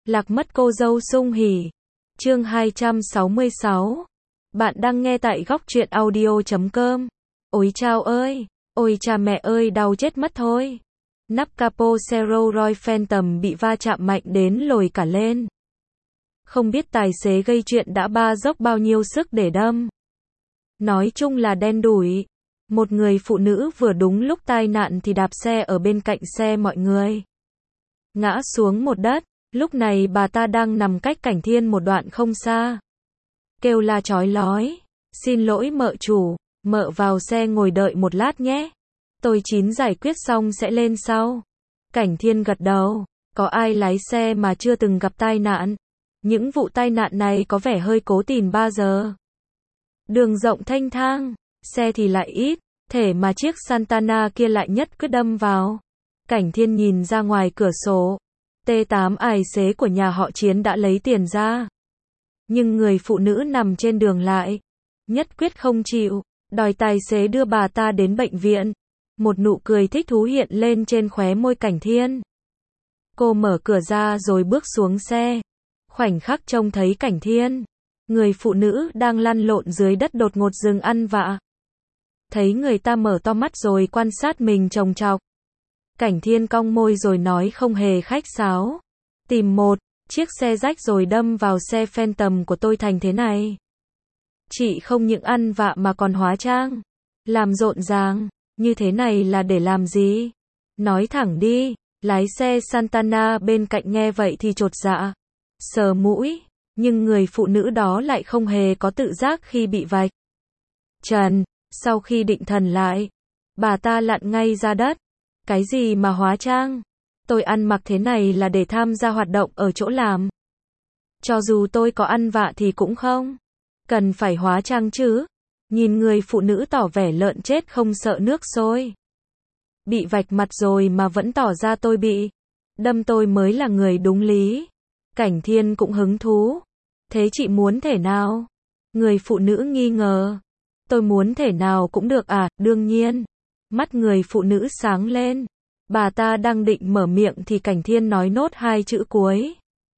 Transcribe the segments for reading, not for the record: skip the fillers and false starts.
Lạc mất cô dâu sung hỉ. Chương 266. Bạn đang nghe tại góc truyện audio.com. Ôi chao ơi, ôi cha mẹ ơi, đau chết mất thôi. Nắp capo Rolls Royce Phantom bị va chạm mạnh đến lồi cả lên. Không biết tài xế gây chuyện đã dốc bao nhiêu sức để đâm. Nói chung là đen đủi. Một người phụ nữ vừa đúng lúc tai nạn thì đạp xe ở bên cạnh xe mọi người. Ngã xuống một đất, lúc này bà ta đang nằm cách Cảnh Thiên một đoạn không xa. Kêu la chói lói, xin lỗi mợ chủ, mợ vào xe ngồi đợi một lát nhé. Tôi chín giải quyết xong sẽ lên sau. Cảnh Thiên gật đầu, có ai lái xe mà chưa từng gặp tai nạn. Những vụ tai nạn này có vẻ hơi cố tình bao giờ. Đường rộng thanh thang, xe thì lại ít, thể mà chiếc Santana kia lại nhất cứ đâm vào. Cảnh Thiên nhìn ra ngoài cửa sổ. T8 tài xế của nhà họ Chiến đã lấy tiền ra. Nhưng người phụ nữ nằm trên đường lại nhất quyết không chịu, đòi tài xế đưa bà ta đến bệnh viện. Một nụ cười thích thú hiện lên trên khóe môi Cảnh Thiên. Cô mở cửa ra rồi bước xuống xe. Khoảnh khắc trông thấy Cảnh Thiên, người phụ nữ đang lăn lộn dưới đất đột ngột dừng ăn vạ. Thấy người ta mở to mắt rồi quan sát mình chồng chọc. Cảnh Thiên cong môi rồi nói không hề khách sáo. Tìm một chiếc xe rách rồi đâm vào xe Phantom của tôi thành thế này. Chị không những ăn vạ mà còn hóa trang, làm rộn ràng, như thế này là để làm gì? Nói thẳng đi. Lái xe Santana bên cạnh nghe vậy thì chột dạ, sờ mũi, nhưng người phụ nữ đó lại không hề có tự giác khi bị vạch trần. Sau khi định thần lại, bà ta lặn ngay ra đất. Cái gì mà hóa trang? Tôi ăn mặc thế này là để tham gia hoạt động ở chỗ làm. Cho dù tôi có ăn vạ thì cũng không cần phải hóa trang chứ. Nhìn người phụ nữ tỏ vẻ lợn chết không sợ nước sôi. Bị vạch mặt rồi mà vẫn tỏ ra tôi bị đâm, tôi mới là người đúng lý. Cảnh Thiên cũng hứng thú. Thế chị muốn thể nào? Người phụ nữ nghi ngờ. Tôi muốn thể nào cũng được à, đương nhiên. Mắt người phụ nữ sáng lên. Bà ta đang định mở miệng thì Cảnh Thiên nói nốt hai chữ cuối.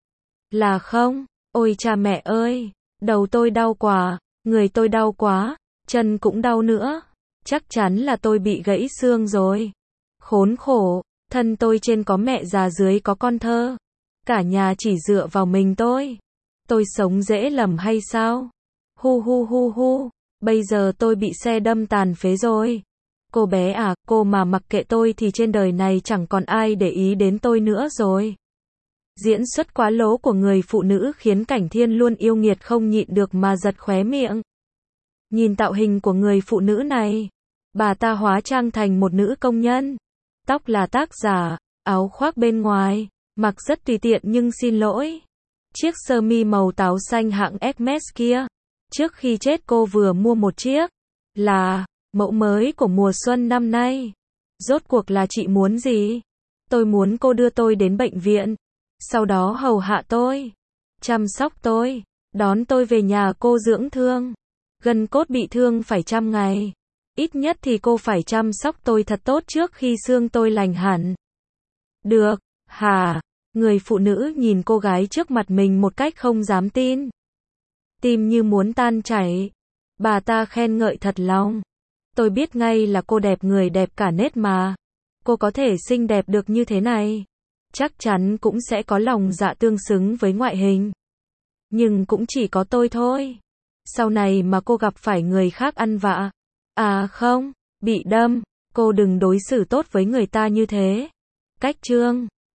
Là không. Ôi cha mẹ ơi, đầu tôi đau quá, người tôi đau quá, chân cũng đau nữa. Chắc chắn là tôi bị gãy xương rồi. Khốn khổ, thân tôi trên có mẹ già dưới có con thơ. Cả nhà chỉ dựa vào mình tôi. Tôi sống dễ lầm hay sao? Hu hu hu hu, bây giờ tôi bị xe đâm tàn phế rồi. Cô bé à, cô mà mặc kệ tôi thì trên đời này chẳng còn ai để ý đến tôi nữa rồi. Diễn xuất quá lố của người phụ nữ khiến Cảnh Thiên luôn yêu nghiệt không nhịn được mà giật khóe miệng. Nhìn tạo hình của người phụ nữ này, bà ta hóa trang thành một nữ công nhân. Tóc là tác giả, áo khoác bên ngoài, mặc rất tùy tiện nhưng xin lỗi. Chiếc sơ mi màu táo xanh hãng Hermes kia, trước khi chết cô vừa mua một chiếc, là mẫu mới của mùa xuân năm nay. Rốt cuộc là chị muốn gì? Tôi muốn cô đưa tôi đến bệnh viện, sau đó hầu hạ tôi, chăm sóc tôi, đón tôi về nhà cô dưỡng thương. Gân cốt bị thương phải 100 ngày. Ít nhất thì cô phải chăm sóc tôi thật tốt trước khi xương tôi lành hẳn. Được, hả? Người phụ nữ nhìn cô gái trước mặt mình một cách không dám tin. Tim như muốn tan chảy. Bà ta khen ngợi thật lòng. Tôi biết ngay là cô đẹp người đẹp cả nết mà. Cô có thể xinh đẹp được như thế này, chắc chắn cũng sẽ có lòng dạ tương xứng với ngoại hình. Nhưng cũng chỉ có tôi thôi. Sau này mà cô gặp phải người khác ăn vạ, à không, bị đâm, cô đừng đối xử tốt với người ta như thế. Cách chương